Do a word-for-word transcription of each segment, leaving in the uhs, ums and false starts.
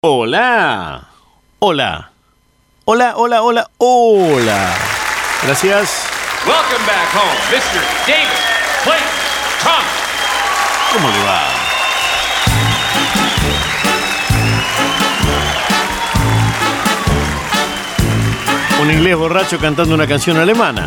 Hola. Hola. Hola, hola, hola, hola. Gracias. Welcome back home, mister David Clayton Thomas. ¿Cómo le va? Un inglés borracho cantando una canción alemana.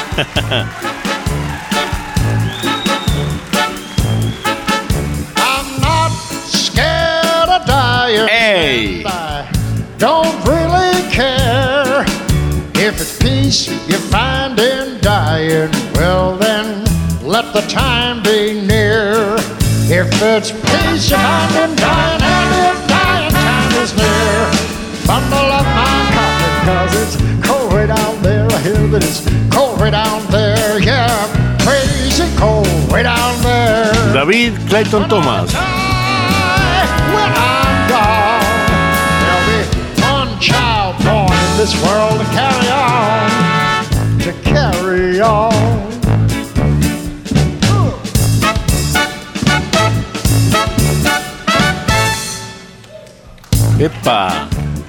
I'm not scared of dying. Hey. I don't really care if it's peace you find in dying. Well then, let the time be near. If it's peace you find in dying, and if dying time is near, bundle up my coffin, 'cause it's cold way down there. I hear that it's cold way down there. Yeah, crazy cold way down there. David Clayton Thomas. When I'm gone, there'll be one child born in this world to carry on, to carry on. Epa.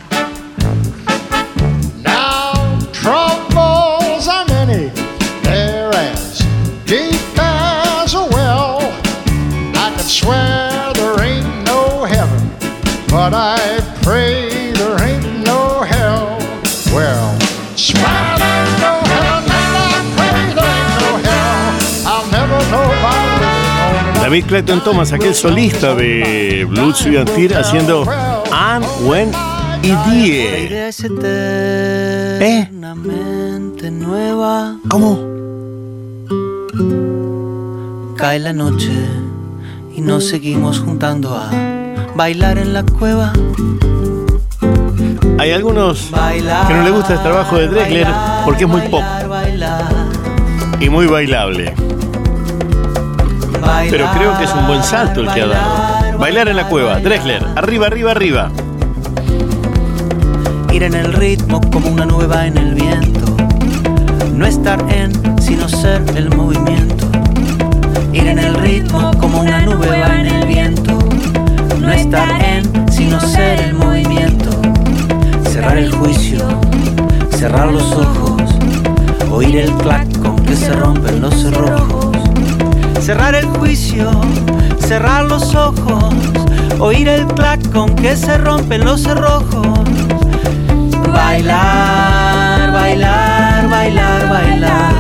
Now troubles are many, they're as deep as a well. I could swear there ain't no heaven, but I pray there ain't no hell. Well, swear there ain't no heaven, and I pray there ain't no hell. I'll never know by living on. David Clayton Thomas, aquel solista de Blood, Sweat and Tears, haciendo And When y Die. Es eternamente nueva. ¿Cómo? Cae la noche y nos seguimos juntando a bailar en la cueva. Hay algunos Bailar, que no les gusta el trabajo de Drexler bailar, porque es muy pop bailar, bailar, y muy bailable. bailar, Pero creo que es un buen salto el que ha dado. Bailar en la cueva, Drexler, arriba, arriba, arriba. Ir en el ritmo como una nube va en el viento. No estar en, sino ser el movimiento. Ir en el ritmo como una nube va en el viento. No estar en, sino ser el movimiento. Cerrar el juicio, cerrar los ojos, oír el clac con que se rompen los cerrojos. Cerrar el juicio, cerrar los ojos, oír el clac con que se rompen los cerrojos. Bailar, bailar, bailar, bailar.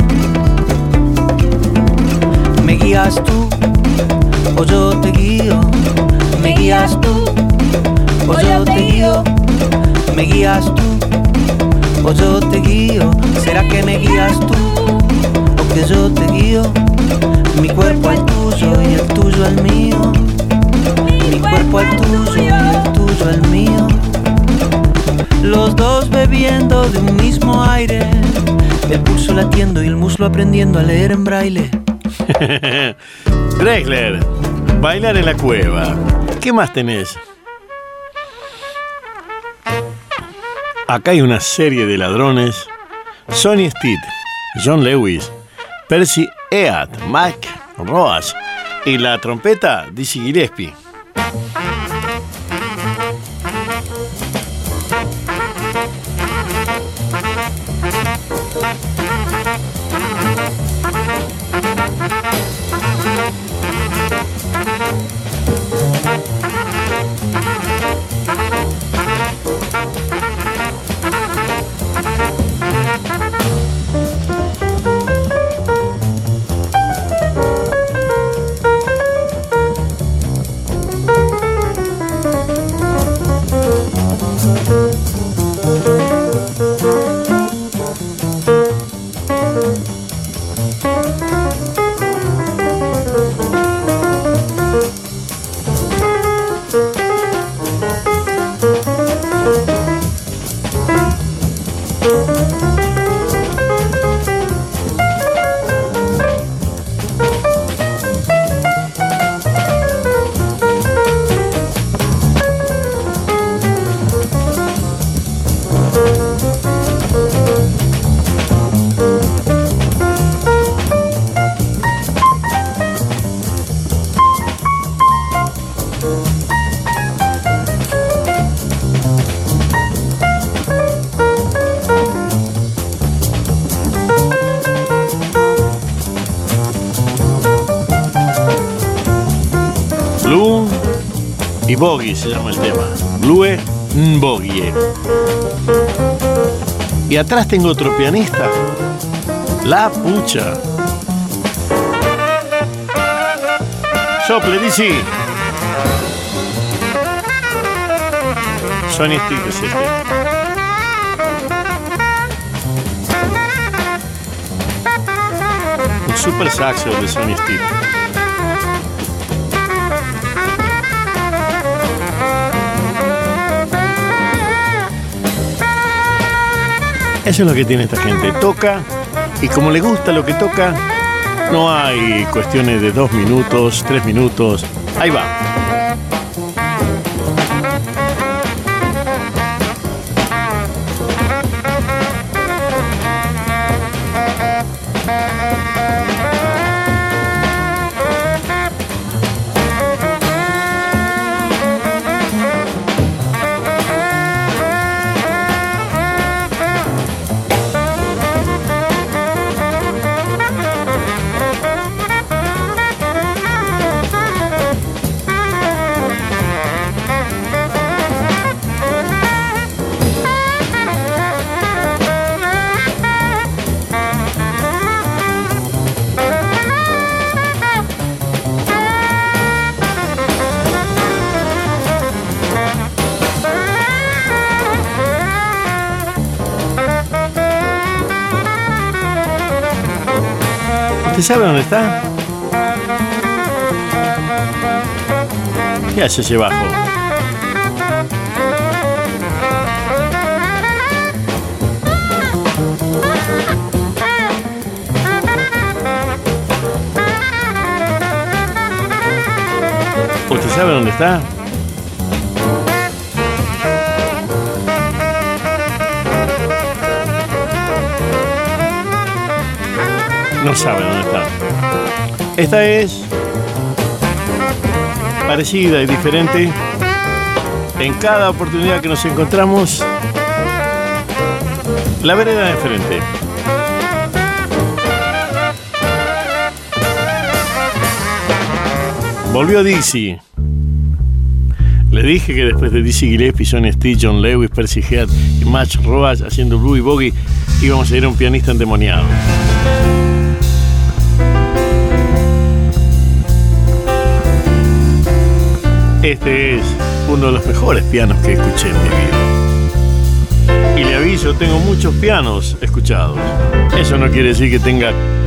Me guías tú, o yo te guío. Me guías tú, o yo te guío. Me guías tú, o yo te guío. ¿Será que me guías tú, o que yo te guío? Mi cuerpo al tuyo y el tuyo al mío. Mi cuerpo al tuyo y el tuyo al mío. Los dos bebiendo de un mismo aire, el pulso latiendo y el muslo aprendiendo a leer en braille. Drexler, bailar en la cueva. ¿Qué más tenés? Acá hay una serie de ladrones. Sonny Stitt, John Lewis, Percy Eat, Mike Roach y la trompeta Dizzy Gillespie. Boogie se llama el tema. Blue Boogie. Y atrás tengo otro pianista. La pucha. Sople, Dizzy. Sonny Stitt es este. Un super saxo de Sonny Stitt. Eso es lo que tiene esta gente. Toca, y como le gusta lo que toca, no hay cuestiones de dos minutos, tres minutos. Ahí va. ¿Usted sabe dónde está? ¿Qué hace ese bajo? ¿Usted sabe dónde está? No sabe dónde está. Esta es parecida y diferente. En cada oportunidad que nos encontramos, la vereda de frente. Volvió Dizzy. Le dije que después de Dizzy Gillespie, Sonny Stitt, John Lewis, Percy Heath y Max Roach haciendo Bluey Boogie, íbamos a ir a un pianista endemoniado. Este es uno de los mejores pianos que escuché en mi vida. Y le aviso, tengo muchos pianos escuchados. Eso no quiere decir que tenga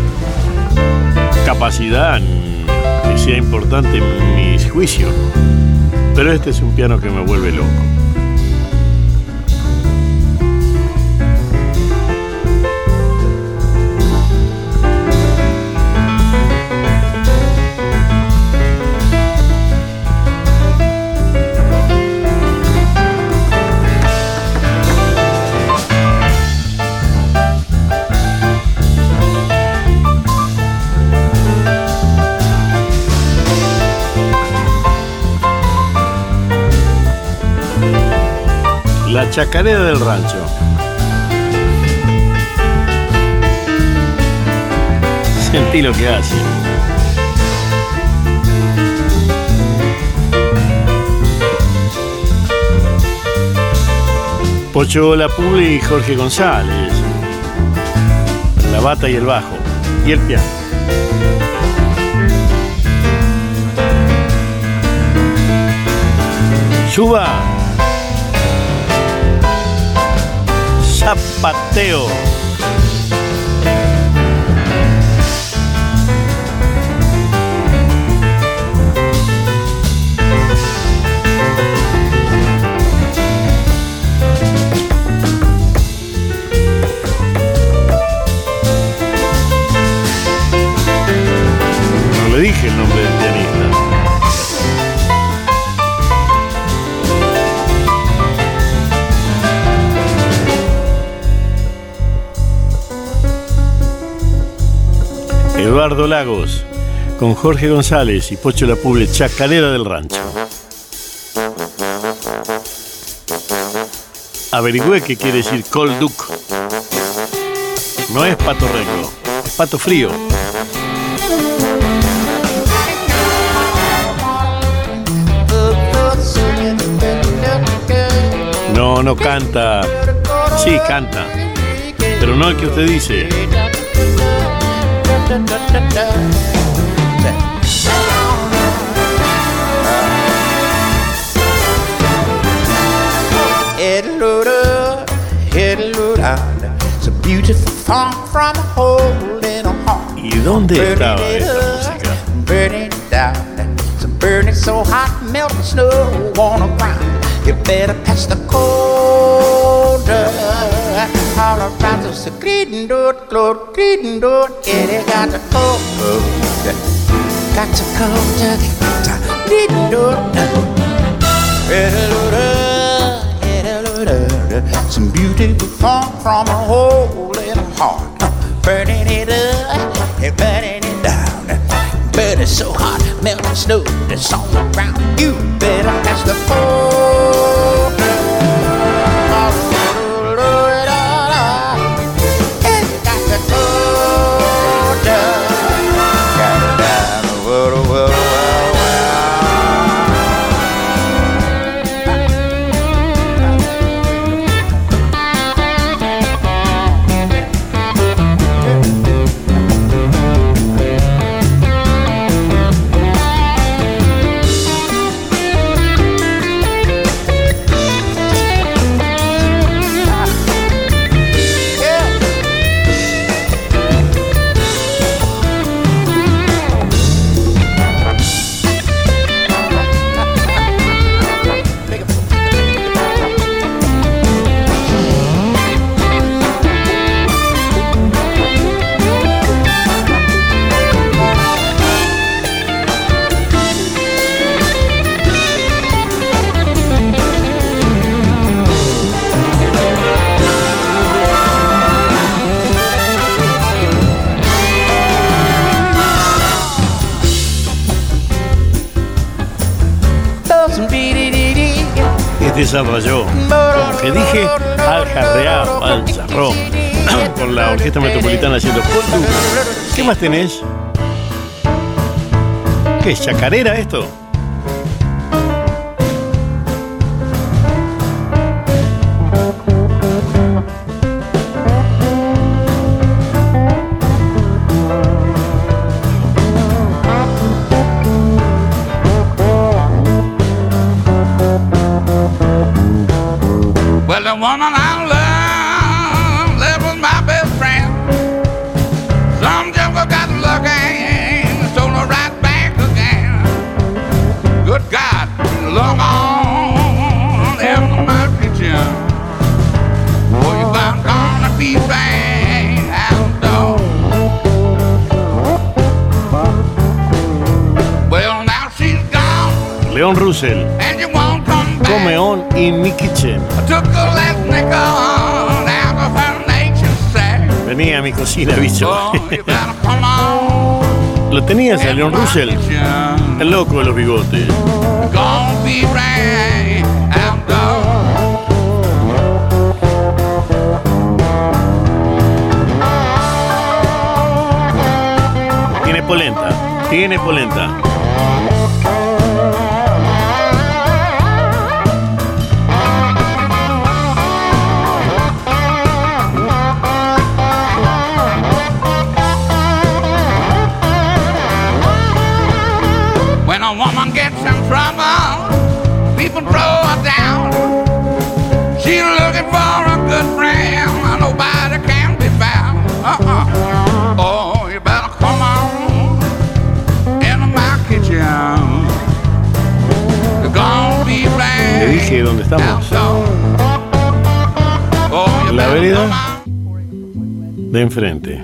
capacidad ni sea importante en mis juicios. Pero este es un piano que me vuelve loco. La chacarera del rancho. Sentí lo que hace. Pocho Lapuble y Jorge González. La bata y el bajo. Y el piano. Suba. Zapateo. No le dije el nombre del pianista. Eduardo Lagos, con Jorge González y Pocho Lapuble, Chacarera del Rancho. Averigüé qué quiere decir Cold Duck. No es pato recto, es pato frío. The no canta. Sí, canta, pero no el que usted dice. ¿Y dónde estaba esta música? Burning so hot, melting snow on the ground. You better pass the cold. All around us, a greeting door, close, greeting door. Yeah, they got the cold. Got to go to the greeting door. Some beautiful fun from a hole in a heart. Burning it up, burning it down. But it's so hot, melting snow that's on the ground. You better ask the cold. And you got the cold. Got it down the world, world, world, desarrolló, como que dije, al jarreado, al charró, con la Orquesta Metropolitana haciendo polka. ¿Qué más tenés? ¿Qué es chacarera esto? Well, the woman I love lived with my best friend. Some jungle got lucky and stole her right back again. Good God, long on in my kitchen. Boy, you bound gonna be bang out door. Well, now she's gone. Leon Russell, And you won't come back. Come On in My Kitchen. I took a last nickel out of her nature sack. Venía a mi cocina, bicho. Oh, you better come on. ¿Lo tenías a Leon Russell? El loco de los bigotes. Gonna be right outdoors. Tiene polenta, tiene polenta. When a woman gets in trouble, people throw her down. She's looking for a good friend, nobody can be found. Uh-uh. Oh, you better come on into my kitchen. You're gonna be right. Te dije dónde estamos. Oh, you La better vereda come on. de enfrente.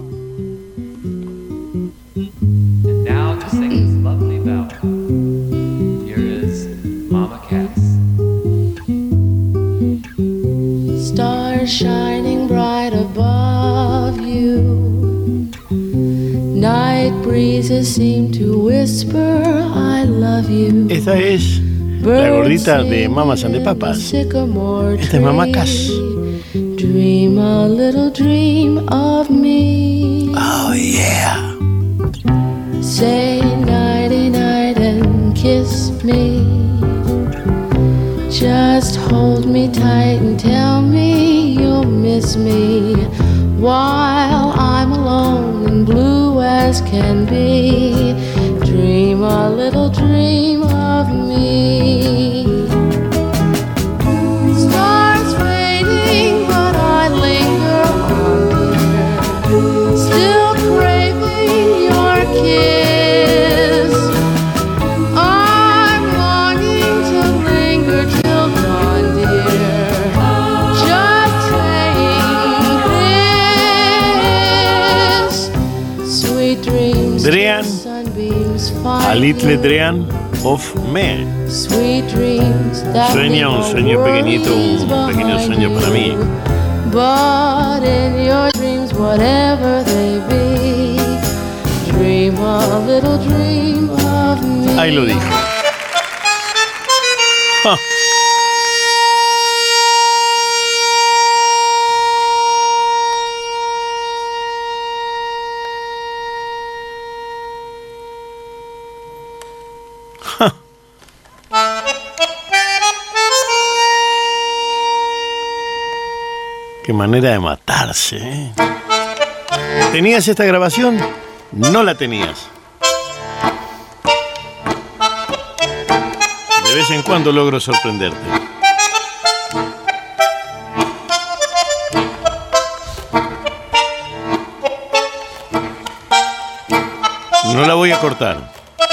And now to sing this lovely ballad, here is Mama Cass. Stars shining bright above you. Night breezes seem to whisper, I love you. Esta es la gordita de Mamas and the Papas. Esta es Mamá Cass. Dream a little dream of me. Oh yeah. Say nighty night and kiss me. Just hold me tight and tell me you'll miss me while I'm alone and blue as can be. Dream a little dream of me. Stars fading, but I linger on, dear, still craving your kiss. I'm longing to linger till dawn, dear, just saying this. Sweet dreams, Drean, sunbeams A little dream of me. Sweet dreams that Sueña un sueño pequeñito, un pequeño sueño para mí. But in your dreams, whatever they be, dream a little dream of me. Ahí lo dijo. Ah. Qué manera de matarse, ¿eh? ¿Tenías esta grabación? No la tenías. De vez en cuando logro sorprenderte. No la voy a cortar.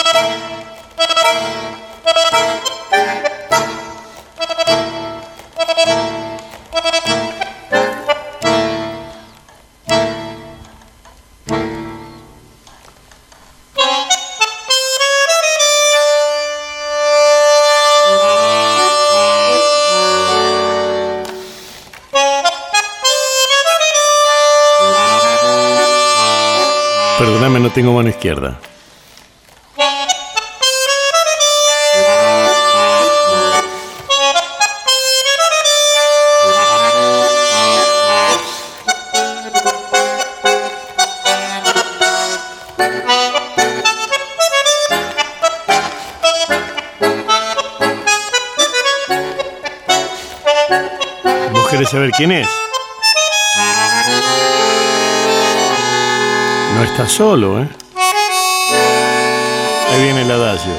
Perdóname, no tengo mano izquierda. ¿Vos querés saber quién es? No está solo, ¿eh? Ahí viene el adagio.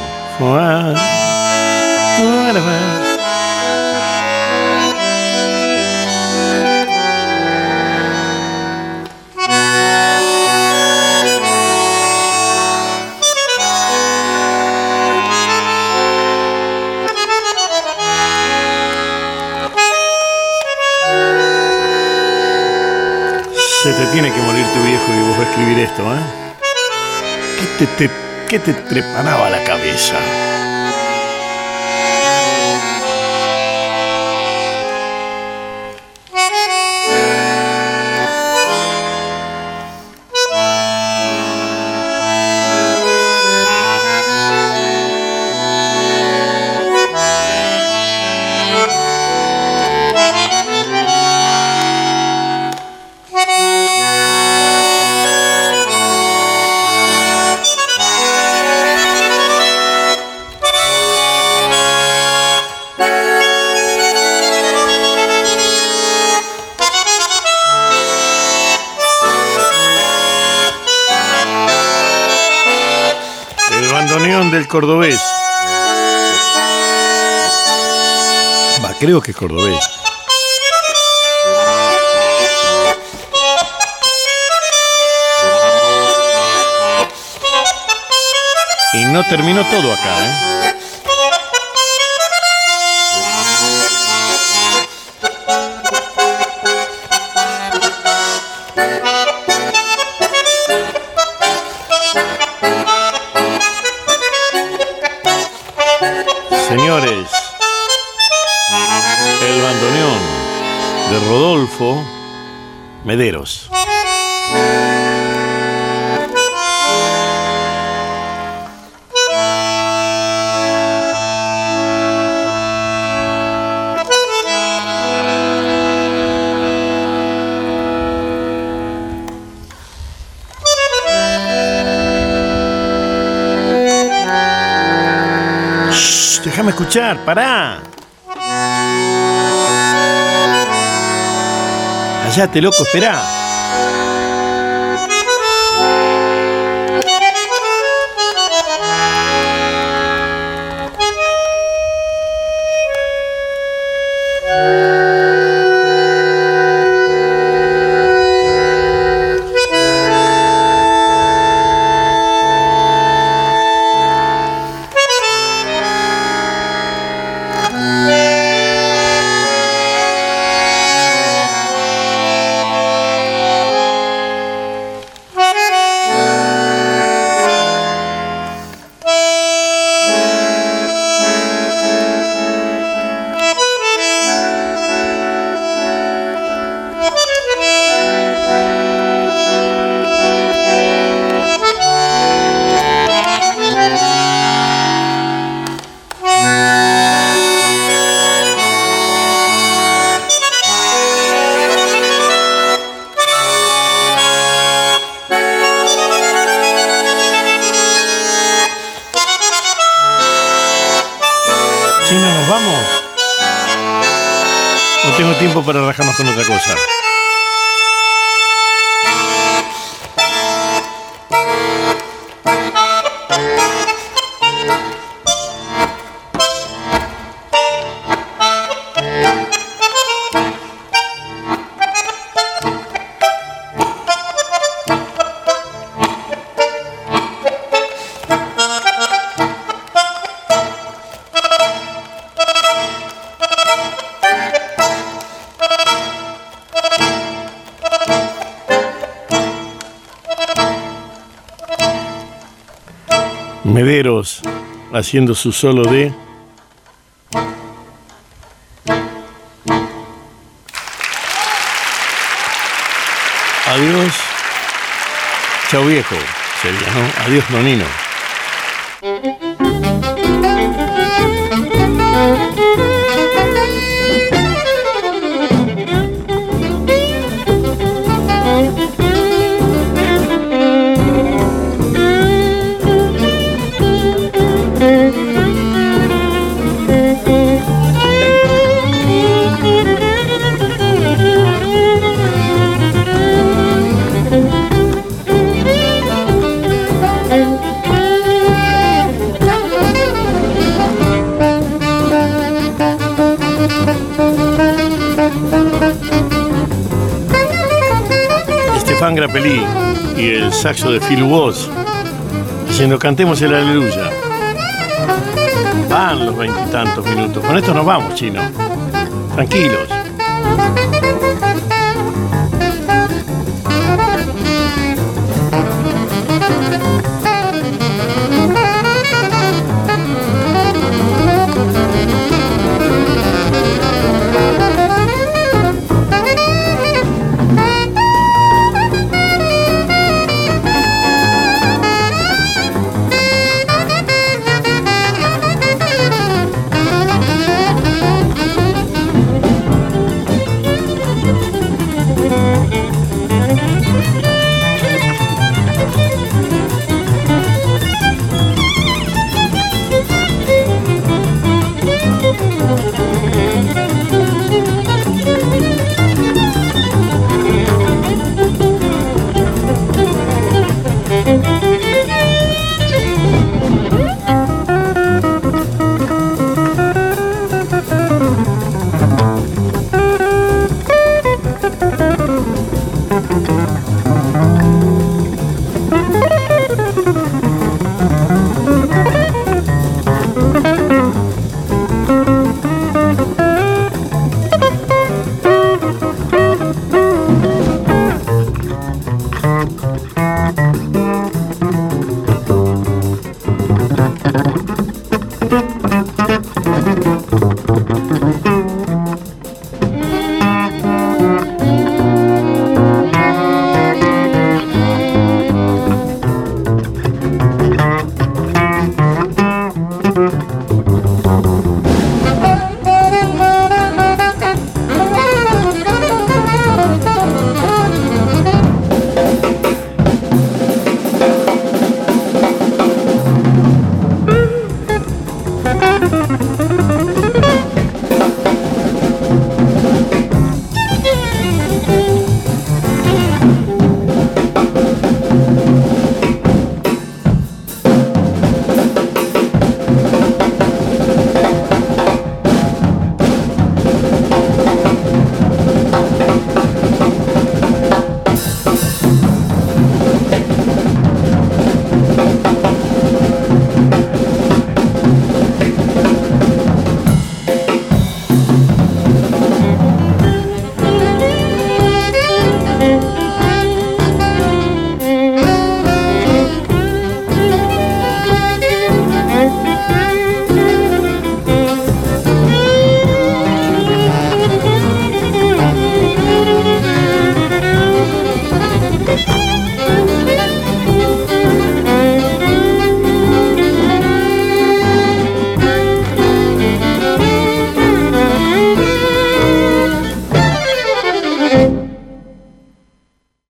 Se te tiene que morir tu viejo y vos vas a escribir esto, ¿eh? ¿Qué te, te, qué te trepanaba la cabeza? Del cordobés. Va, creo que es cordobés. Y no terminó todo acá, ¿eh? Señores, el bandoneón de Rodolfo Mederos. Shh, déjame escuchar, pará. Callate, loco, esperá. No tengo tiempo para rajarnos con otra cosa. Mederos haciendo su solo de adiós, chao viejo, sería, ¿no? Adiós, nonino. Stefan Grappelli y el saxo de Phil Woz diciendo cantemos el aleluya. Van los veintitantos minutos. Con esto nos vamos, chino. Tranquilos.